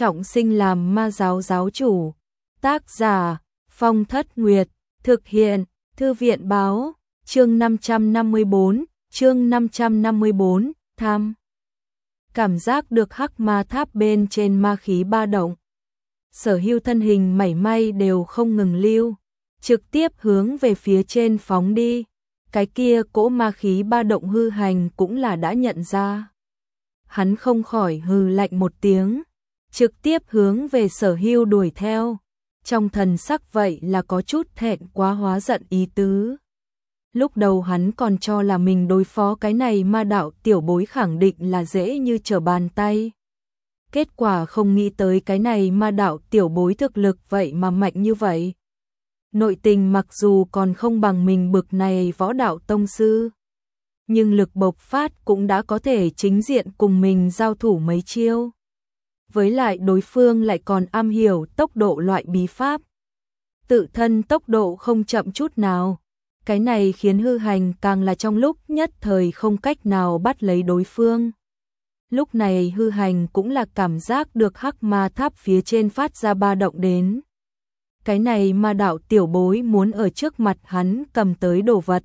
trọng sinh làm ma giáo giáo chủ. Tác giả Phong Thất Nguyệt, thực hiện Thư viện báo, chương 554, tham. Cảm giác được hắc ma tháp bên trên ma khí ba động. Sở Hưu thân hình mảy may đều không ngừng lưu, trực tiếp hướng về phía trên phóng đi. Cái kia cỗ ma khí ba động hư hành cũng là đã nhận ra. Hắn không khỏi hừ lạnh một tiếng, trực tiếp hướng về Sở Hưu đuổi theo. Trong thần sắc vậy là có chút thẹn quá hóa giận ý tứ. Lúc đầu hắn còn cho là mình đối phó cái này ma đạo tiểu bối khẳng định là dễ như trở bàn tay. Kết quả không nghĩ tới cái này ma đạo tiểu bối thực lực vậy mà mạnh như vậy. Nội tình mặc dù còn không bằng mình bực này võ đạo tông sư, nhưng lực bộc phát cũng đã có thể chính diện cùng mình giao thủ mấy chiêu. Với lại đối phương lại còn am hiểu tốc độ loại bí pháp. Tự thân tốc độ không chậm chút nào. Cái này khiến hư hành càng là trong lúc nhất thời không cách nào bắt lấy đối phương. Lúc này hư hành cũng là cảm giác được hắc ma tháp phía trên phát ra ba động đến. Cái này ma đạo tiểu bối muốn ở trước mặt hắn cầm tới đồ vật.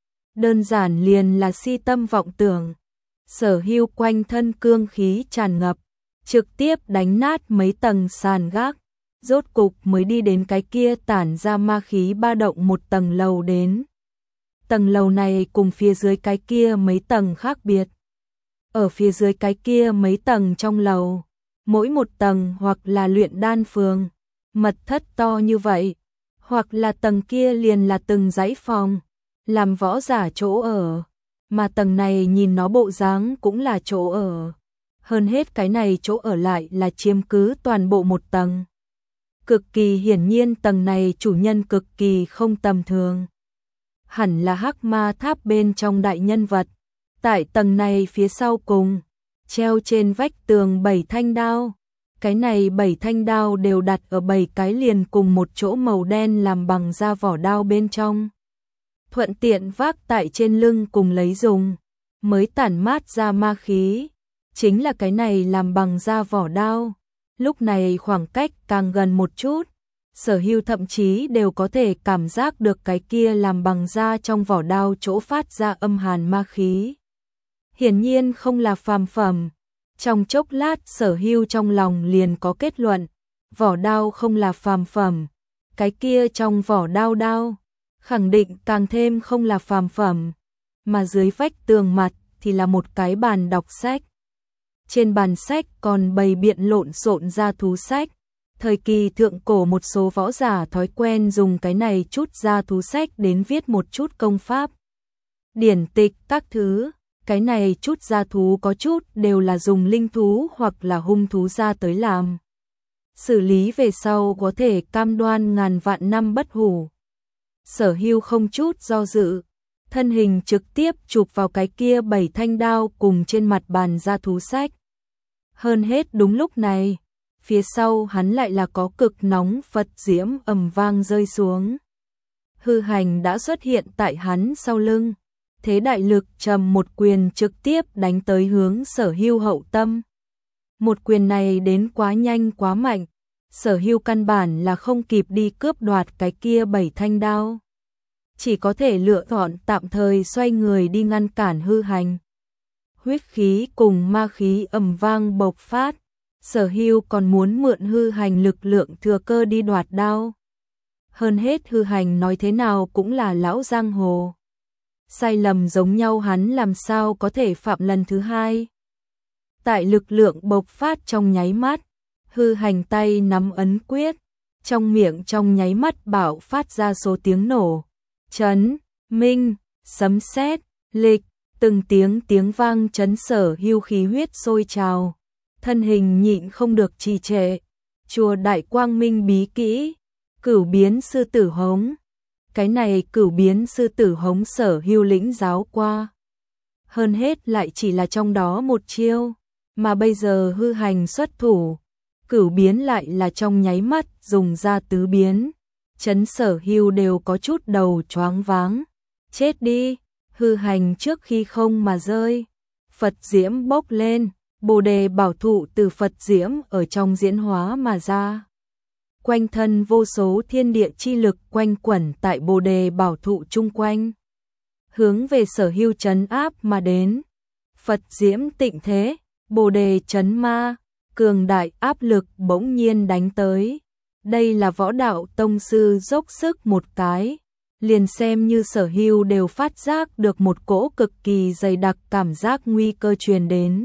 Đơn giản liền là si tâm vọng tưởng. Sở Hưu quanh thân cương khí tràn ngập, trực tiếp đánh nát mấy tầng sàn gác. Rốt cục mới đi đến cái kia tản ra ma khí ba động một tầng lầu đến. Tầng lầu này cùng phía dưới cái kia mấy tầng khác biệt. Ở phía dưới cái kia mấy tầng trong lầu, mỗi một tầng hoặc là luyện đan phường, mật thất to như vậy, hoặc là tầng kia liền là từng dãy phòng, làm võ giả chỗ ở, mà tầng này nhìn nó bộ dáng cũng là chỗ ở. Hơn hết cái này chỗ ở lại là chiếm cứ toàn bộ một tầng. Cực kỳ hiển nhiên tầng này chủ nhân cực kỳ không tầm thường. Hẳn là hắc ma tháp bên trong đại nhân vật. Tại tầng này phía sau cùng, treo trên vách tường 7 thanh đao. Cái này 7 thanh đao đều đặt ở 7 cái liền cùng một chỗ màu đen làm bằng da vỏ đao bên trong. Thuận tiện vác tại trên lưng cùng lấy dùng, mới tản mát ra ma khí. Chính là cái này làm bằng da vỏ đao. Lúc này khoảng cách càng gần một chút, Sở Hưu thậm chí đều có thể cảm giác được cái kia làm bằng da trong vỏ đao chỗ phát ra âm hàn ma khí. Hiển nhiên không là phàm phẩm. Trong chốc lát Sở Hưu trong lòng liền có kết luận, vỏ đao không là phàm phẩm, cái kia trong vỏ đao khẳng định càng thêm không là phàm phẩm, mà dưới vách tường mặt thì là một cái bàn đọc sách. Trên bàn sách còn bày biện lộn xộn ra thú sách. Thời kỳ thượng cổ một số võ giả thói quen dùng cái này chút ra thú sách đến viết một chút công pháp, điển tịch các thứ. Cái này chút gia thú có chút đều là dùng linh thú hoặc là hung thú ra tới làm. Xử lý về sau có thể cam đoan ngàn vạn năm bất hủ. Sở Hưu không chút do dự, thân hình trực tiếp chụp vào cái kia 7 thanh đao cùng trên mặt bàn gia thú sách. Hơn hết đúng lúc này, phía sau hắn lại là có cực nóng Phật diễm ầm vang rơi xuống. Hư hành đã xuất hiện tại hắn sau lưng. Thế đại lực trầm một quyền trực tiếp đánh tới hướng Sở Hưu hậu tâm. Một quyền này đến quá nhanh quá mạnh, Sở Hưu căn bản là không kịp đi cướp đoạt cái kia 7 thanh đao. Chỉ có thể lựa chọn tạm thời xoay người đi ngăn cản hư hành. Huyết khí cùng ma khí ầm vang bộc phát, Sở Hưu còn muốn mượn hư hành lực lượng thừa cơ đi đoạt đao. Hơn hết hư hành nói thế nào cũng là lão giang hồ. Sai lầm giống nhau hắn làm sao có thể phạm lần thứ hai. Tại lực lượng bộc phát trong nháy mắt, hư hành tay nắm ấn quyết, trong miệng trong nháy mắt bạo phát ra số tiếng nổ. Chấn, minh, sấm sét, lịch, từng tiếng vang chấn Sở Hưu khí huyết sôi trào. Thân hình nhịn không được trì trệ. Chùa Đại Quang Minh bí kỹ, Cửu biến sư tử hống. Cái này Cửu biến sư tử hống Sở Hưu lĩnh giáo qua. Hơn hết lại chỉ là trong đó một chiêu, mà bây giờ hư hành xuất thủ, Cửu biến lại là trong nháy mắt dùng ra tứ biến. Chấn Sở Hưu đều có chút đầu choáng váng. Chết đi, hư hành trước khi không mà rơi. Phật diễm bốc lên, Bồ đề bảo thụ từ Phật diễm ở trong diễn hóa mà ra. Quanh thân vô số thiên địa chi lực quanh quẩn tại bồ đề bảo thụ chung quanh. Hướng về Sở Hưu trấn áp mà đến. Phật diễm tịnh thế, bồ đề trấn ma, cường đại áp lực bỗng nhiên đánh tới. Đây là võ đạo tông sư dốc sức một cái. Liền xem như Sở Hưu đều phát giác được một cỗ cực kỳ dày đặc cảm giác nguy cơ truyền đến.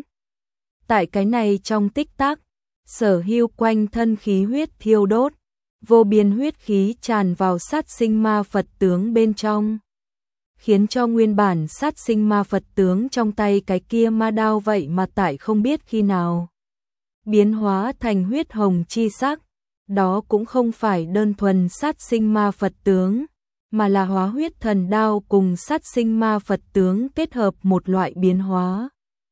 Tại cái này trong tích tắc, Sở Hưu quanh thân khí huyết thiêu đốt, vô biên huyết khí tràn vào sát sinh ma Phật tướng bên trong, khiến cho nguyên bản sát sinh ma Phật tướng trong tay cái kia ma đao vậy mà tại không biết khi nào biến hóa thành huyết hồng chi sắc. Đó cũng không phải đơn thuần sát sinh ma Phật tướng, mà là hóa huyết thần đao cùng sát sinh ma Phật tướng kết hợp một loại biến hóa.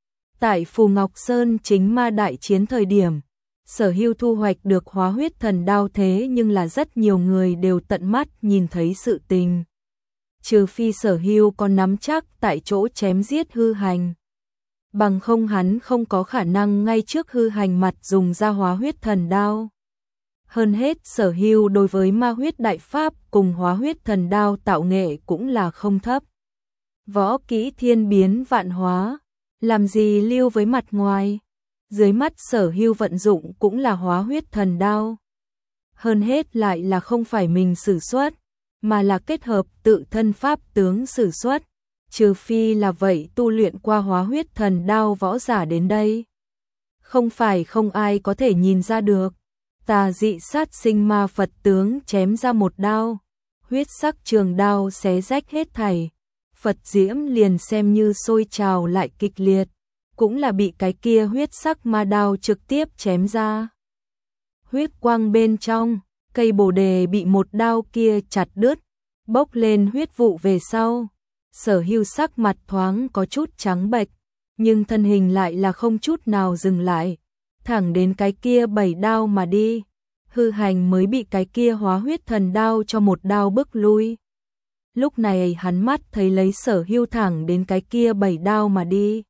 Tại Phù Ngọc Sơn chính ma đại chiến thời điểm, Sở Hưu thu hoạch được hóa huyết thần đao, thế nhưng là rất nhiều người đều tận mắt nhìn thấy sự tình. Trừ phi Sở Hưu còn nắm chắc tại chỗ chém giết hư hành. Bằng không hắn không có khả năng ngay trước hư hành mặt dùng ra hóa huyết thần đao. Hơn hết Sở Hưu đối với ma huyết đại pháp cùng hóa huyết thần đao tạo nghệ cũng là không thấp. Võ kỹ thiên biến vạn hóa, làm gì lưu với mặt ngoài. Dưới mắt Sở Hưu vận dụng cũng là hóa huyết thần đao. Hơn hết lại là không phải mình sử xuất, mà là kết hợp tự thân pháp tướng sử xuất. Trừ phi là vậy tu luyện qua hóa huyết thần đao võ giả đến đây. Không phải không ai có thể nhìn ra được. Tà dị sát sinh ma Phật tướng chém ra một đao, huyết sắc trường đao xé rách hết thảy. Phật diễm liền xem như sôi trào lại kịch liệt, cũng là bị cái kia huyết sắc ma đao trực tiếp chém ra. Huyết quang bên trong, cây bồ đề bị một đao kia chặt đứt, bốc lên huyết vụ về sau. Sở Hưu sắc mặt thoáng có chút trắng bệch, nhưng thân hình lại là không chút nào dừng lại, thẳng đến cái kia 7 đao mà đi. Hư hành mới bị cái kia hóa huyết thần đao cho một đao bức lui. Lúc này hắn mắt thấy lấy Sở Hưu thẳng đến cái kia 7 đao mà đi.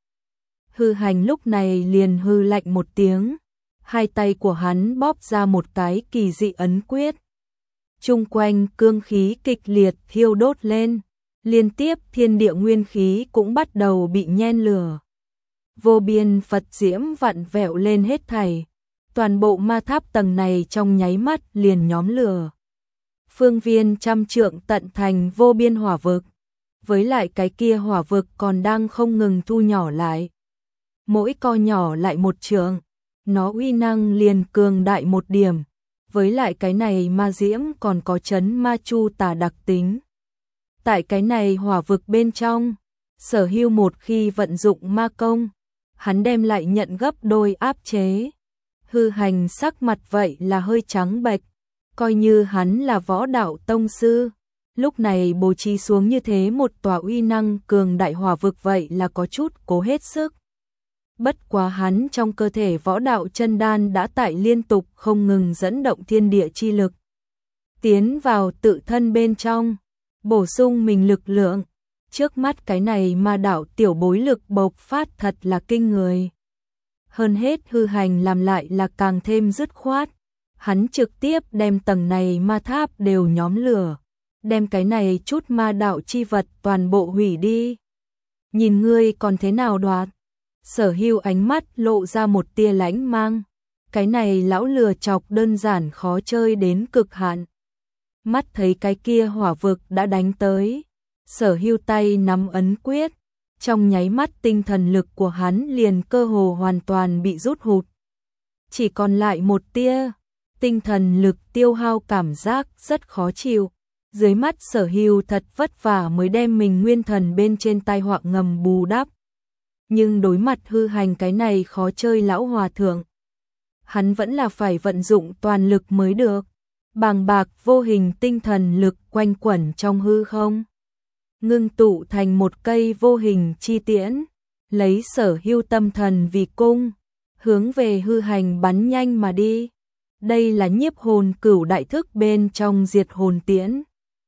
Hư hành lúc này liền hư lạnh một tiếng, hai tay của hắn bóp ra một cái kỳ dị ấn quyết. Chung quanh cương khí kịch liệt thiêu đốt lên, liên tiếp thiên địa nguyên khí cũng bắt đầu bị nhen lửa. Vô biên Phật diễm vặn vẹo lên hết thảy, toàn bộ ma tháp tầng này trong nháy mắt liền nhóm lửa. Phương viên trăm trượng tận thành vô biên hỏa vực, với lại cái kia hỏa vực còn đang không ngừng thu nhỏ lại. Mỗi co nhỏ lại một trượng, nó uy năng liền cường đại một điểm, với lại cái này ma diễm còn có chấn ma chu tà đặc tính. Tại cái này hỏa vực bên trong, Sở Hưu một khi vận dụng ma công, hắn đem lại nhận gấp đôi áp chế. Hư hành sắc mặt vậy là hơi trắng bệch, coi như hắn là võ đạo tông sư, lúc này bố trí xuống như thế một tòa uy năng cường đại hỏa vực vậy là có chút cố hết sức. Bất quá hắn trong cơ thể võ đạo chân đan đã tại liên tục không ngừng dẫn động thiên địa chi lực, tiến vào tự thân bên trong, bổ sung mình lực lượng. Trước mắt cái này ma đạo tiểu bối lực bộc phát thật là kinh người. Hơn hết hư hành làm lại là càng thêm dứt khoát. Hắn trực tiếp đem tầng này ma tháp đều nhóm lửa, đem cái này chút ma đạo chi vật toàn bộ hủy đi. Nhìn ngươi còn thế nào đoạt? Sở Hưu ánh mắt lộ ra một tia lãnh mang. Cái này lão lừa chọc đơn giản khó chơi đến cực hạn. Mắt thấy cái kia hỏa vực đã đánh tới, Sở Hưu tay nắm ấn quyết, trong nháy mắt tinh thần lực của hắn liền cơ hồ hoàn toàn bị rút hụt. Chỉ còn lại một tia, tinh thần lực tiêu hao cảm giác rất khó chịu. Dưới mắt Sở Hưu thật vất vả mới đem mình nguyên thần bên trên tai họa ngầm bù đắp. Nhưng đối mặt hư hành cái này khó chơi lão hòa thượng, hắn vẫn là phải vận dụng toàn lực mới được. Bàng bạc vô hình tinh thần lực quanh quẩn trong hư không, ngưng tụ thành một cây vô hình chi tiễn, lấy Sở Hưu tâm thần vì cung, hướng về hư hành bắn nhanh mà đi. Đây là nhiếp hồn cửu đại thức bên trong diệt hồn tiễn.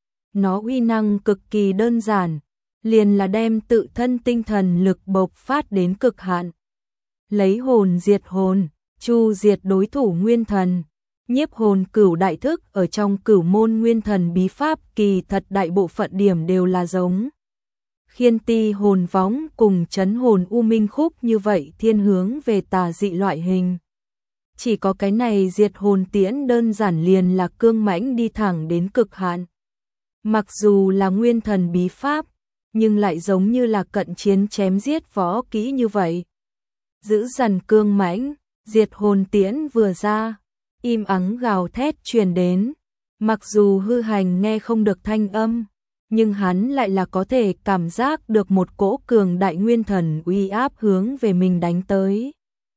Nó uy năng cực kỳ đơn giản, liền là đem tự thân tinh thần lực bộc phát đến cực hạn. lấy hồn diệt hồn, chu diệt đối thủ nguyên thần. Nhiếp hồn cửu đại thức ở trong cửu môn nguyên thần bí pháp kỳ thật đại bộ phận điểm đều là giống khiên ti hồn võng cùng chấn hồn u minh khúc như vậy thiên hướng về tà dị loại hình. Chỉ có cái này diệt hồn tiễn đơn giản liền là cương mãnh đi thẳng đến cực hạn. Mặc dù là nguyên thần bí pháp, nhưng lại giống như là cận chiến chém giết võ kỹ như vậy. Giữ dần cương mãnh, diệt hồn tiễn vừa ra, im ắng gào thét truyền đến. Mặc dù hư hành nghe không được thanh âm, nhưng hắn lại là có thể cảm giác được một cỗ cường đại nguyên thần uy áp hướng về mình đánh tới.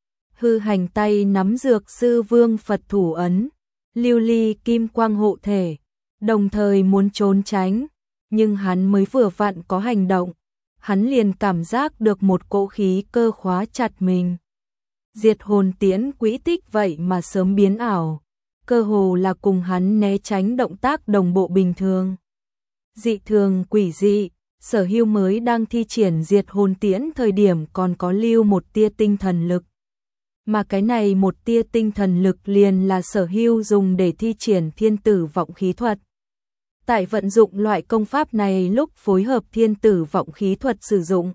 Hư hành tay nắm dược sư vương Phật thủ ấn, lưu ly kim quang hộ thể, đồng thời muốn trốn tránh, nhưng hắn mới vừa vặn có hành động, hắn liền cảm giác được một cỗ khí cơ khóa chặt mình. Diệt hồn tiễn quỹ tích vậy mà sớm biến ảo, cơ hồ là cùng hắn né tránh động tác đồng bộ bình thường. Dị thường quỷ dị, Sở Hưu mới đang thi triển diệt hồn tiễn thời điểm còn có lưu một tia tinh thần lực. Mà cái này một tia tinh thần lực liền là Sở Hưu dùng để thi triển thiên tử vọng khí thuật. Tại vận dụng loại công pháp này lúc phối hợp thiên tử vọng khí thuật sử dụng,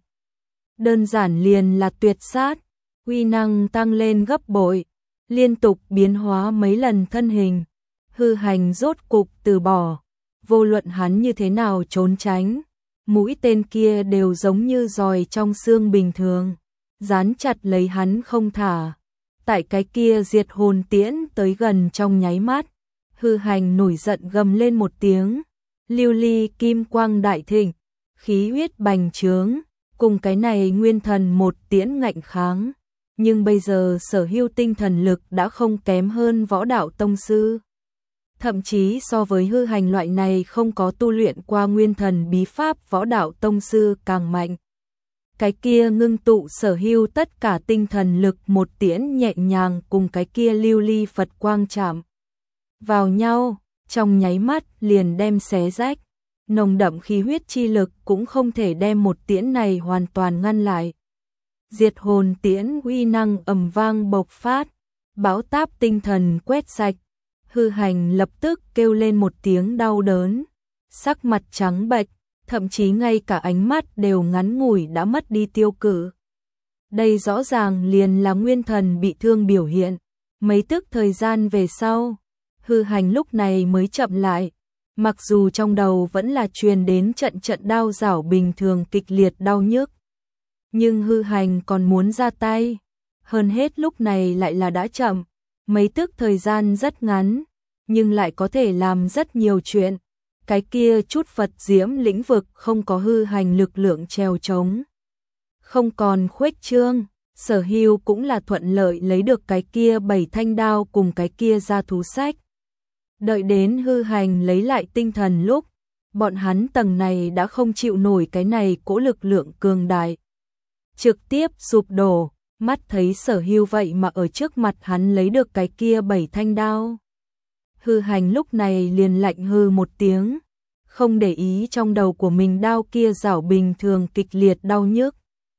đơn giản liền là tuyệt sát, uy năng tăng lên gấp bội, liên tục biến hóa mấy lần thân hình. Hư hành rốt cục từ bỏ, vô luận hắn như thế nào trốn tránh, mũi tên kia đều giống như giòi trong xương bình thường, dán chặt lấy hắn không thả. Tại cái kia diệt hồn tiễn tới gần trong nháy mắt, hư hành nổi giận gầm lên một tiếng, lưu ly kim quang đại thịnh, khí huyết bành trướng, cùng cái này nguyên thần một tiễn ngạnh kháng. Nhưng bây giờ Sở Hưu tinh thần lực đã không kém hơn võ đạo tông sư. Thậm chí so với hư hành loại này không có tu luyện qua nguyên thần bí pháp võ đạo tông sư càng mạnh. Cái kia ngưng tụ Sở Hưu tất cả tinh thần lực một tiễn nhẹ nhàng cùng cái kia lưu ly Phật quang chạm vào nhau, trong nháy mắt liền đem xé rách. Nồng đậm khí huyết chi lực cũng không thể đem một tiễn này hoàn toàn ngăn lại. Diệt hồn tiễn uy năng ầm vang bộc phát, bão táp tinh thần quét sạch. Hư hành lập tức kêu lên một tiếng đau đớn, sắc mặt trắng bệch, thậm chí ngay cả ánh mắt đều ngắn ngủi đã mất đi tiêu cự. Đây rõ ràng liền là nguyên thần bị thương biểu hiện. Mấy tức thời gian về sau, hư hành lúc này mới chậm lại, mặc dù trong đầu vẫn là truyền đến trận trận đau rảo bình thường kịch liệt đau nhức. Nhưng hư hành còn muốn ra tay, hơn hết lúc này lại là đã chậm, mấy tức thời gian rất ngắn, nhưng lại có thể làm rất nhiều chuyện. Cái kia chút Phật diễm lĩnh vực không có hư hành lực lượng trèo trống, không còn khuếch trương, Sở Hưu cũng là thuận lợi lấy được cái kia 7 thanh đao cùng cái kia ra thú sách. Đợi đến hư hành lấy lại tinh thần lúc, bọn hắn tầng này đã không chịu nổi cái này cỗ lực lượng cường đại, trực tiếp sụp đổ. Mắt thấy Sở Hưu vậy mà ở trước mặt hắn lấy được cái kia 7 thanh đao. Hư hành lúc này liền lạnh hư một tiếng, không để ý trong đầu của mình đao kia rảo bình thường kịch liệt đau nhức.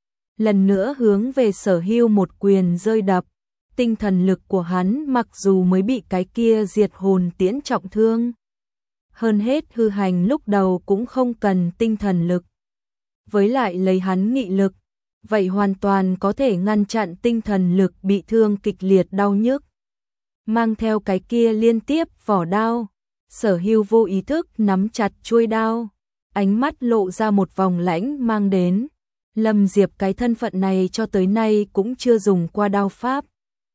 Lần nữa hướng về Sở Hưu một quyền rơi đập, tinh thần lực của hắn mặc dù mới bị cái kia diệt hồn tiễn trọng thương. Hơn hết hư hành lúc đầu cũng không cần tinh thần lực. Với lại lấy hắn nghị lực, vậy hoàn toàn có thể ngăn chặn tinh thần lực bị thương kịch liệt đau nhức. Mang theo cái kia liên tiếp vỏ đao, Sở Hưu vô ý thức nắm chặt chuôi đao, ánh mắt lộ ra một vòng lãnh mang đến. Lâm Diệp cái thân phận này cho tới nay cũng chưa dùng qua đao pháp.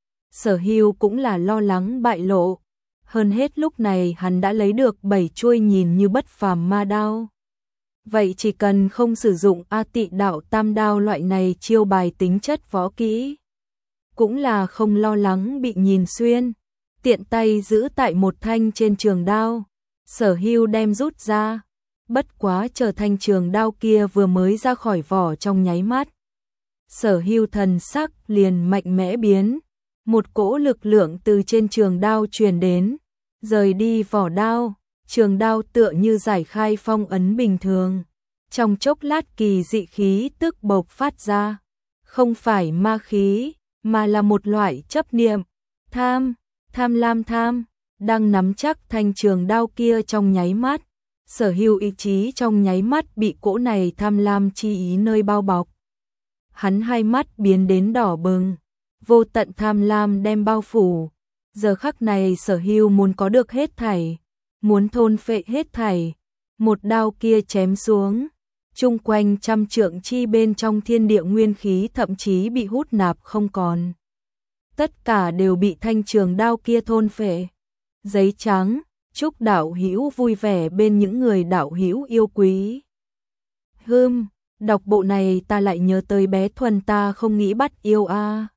Sở Hưu cũng là lo lắng bại lộ, hơn hết lúc này hắn đã lấy được 7 chuôi nhìn như bất phàm ma đao. Vậy chỉ cần không sử dụng A Tị Đạo Tam đao loại này chiêu bài tính chất võ kỹ, cũng là không lo lắng bị nhìn xuyên. Tiện tay giữ tại một thanh trên trường đao, Sở Hưu đem rút ra. Bất quá chờ thanh trường đao kia vừa mới ra khỏi vỏ trong nháy mắt, Sở Hưu thần sắc liền mạnh mẽ biến, một cỗ lực lượng từ trên trường đao truyền đến, rời đi vỏ đao, trường đao tựa như giải khai phong ấn bình thường. Trong chốc lát kỳ dị khí tức bộc phát ra, không phải ma khí, mà là một loại chấp niệm, tham, tham lam tham, đang nắm chắc thanh trường đao kia trong nháy mắt. Sở Hưu ý chí trong nháy mắt bị cỗ này tham lam chi ý nơi bao bọc. Hắn hai mắt biến đến đỏ bừng, vô tận tham lam đem bao phủ. Giờ khắc này Sở Hưu muốn có được hết thảy, muốn thôn phệ hết thảy. Một đao kia chém xuống, chung quanh trăm trượng chi bên trong thiên địa nguyên khí thậm chí bị hút nạp không còn. Tất cả đều bị thanh trường đao kia thôn phệ. Giấy trắng, chúc đạo hữu vui vẻ bên những người đạo hữu yêu quý. Đọc bộ này ta lại nhớ tới bé Thuần ta không nghĩ bắt yêu a.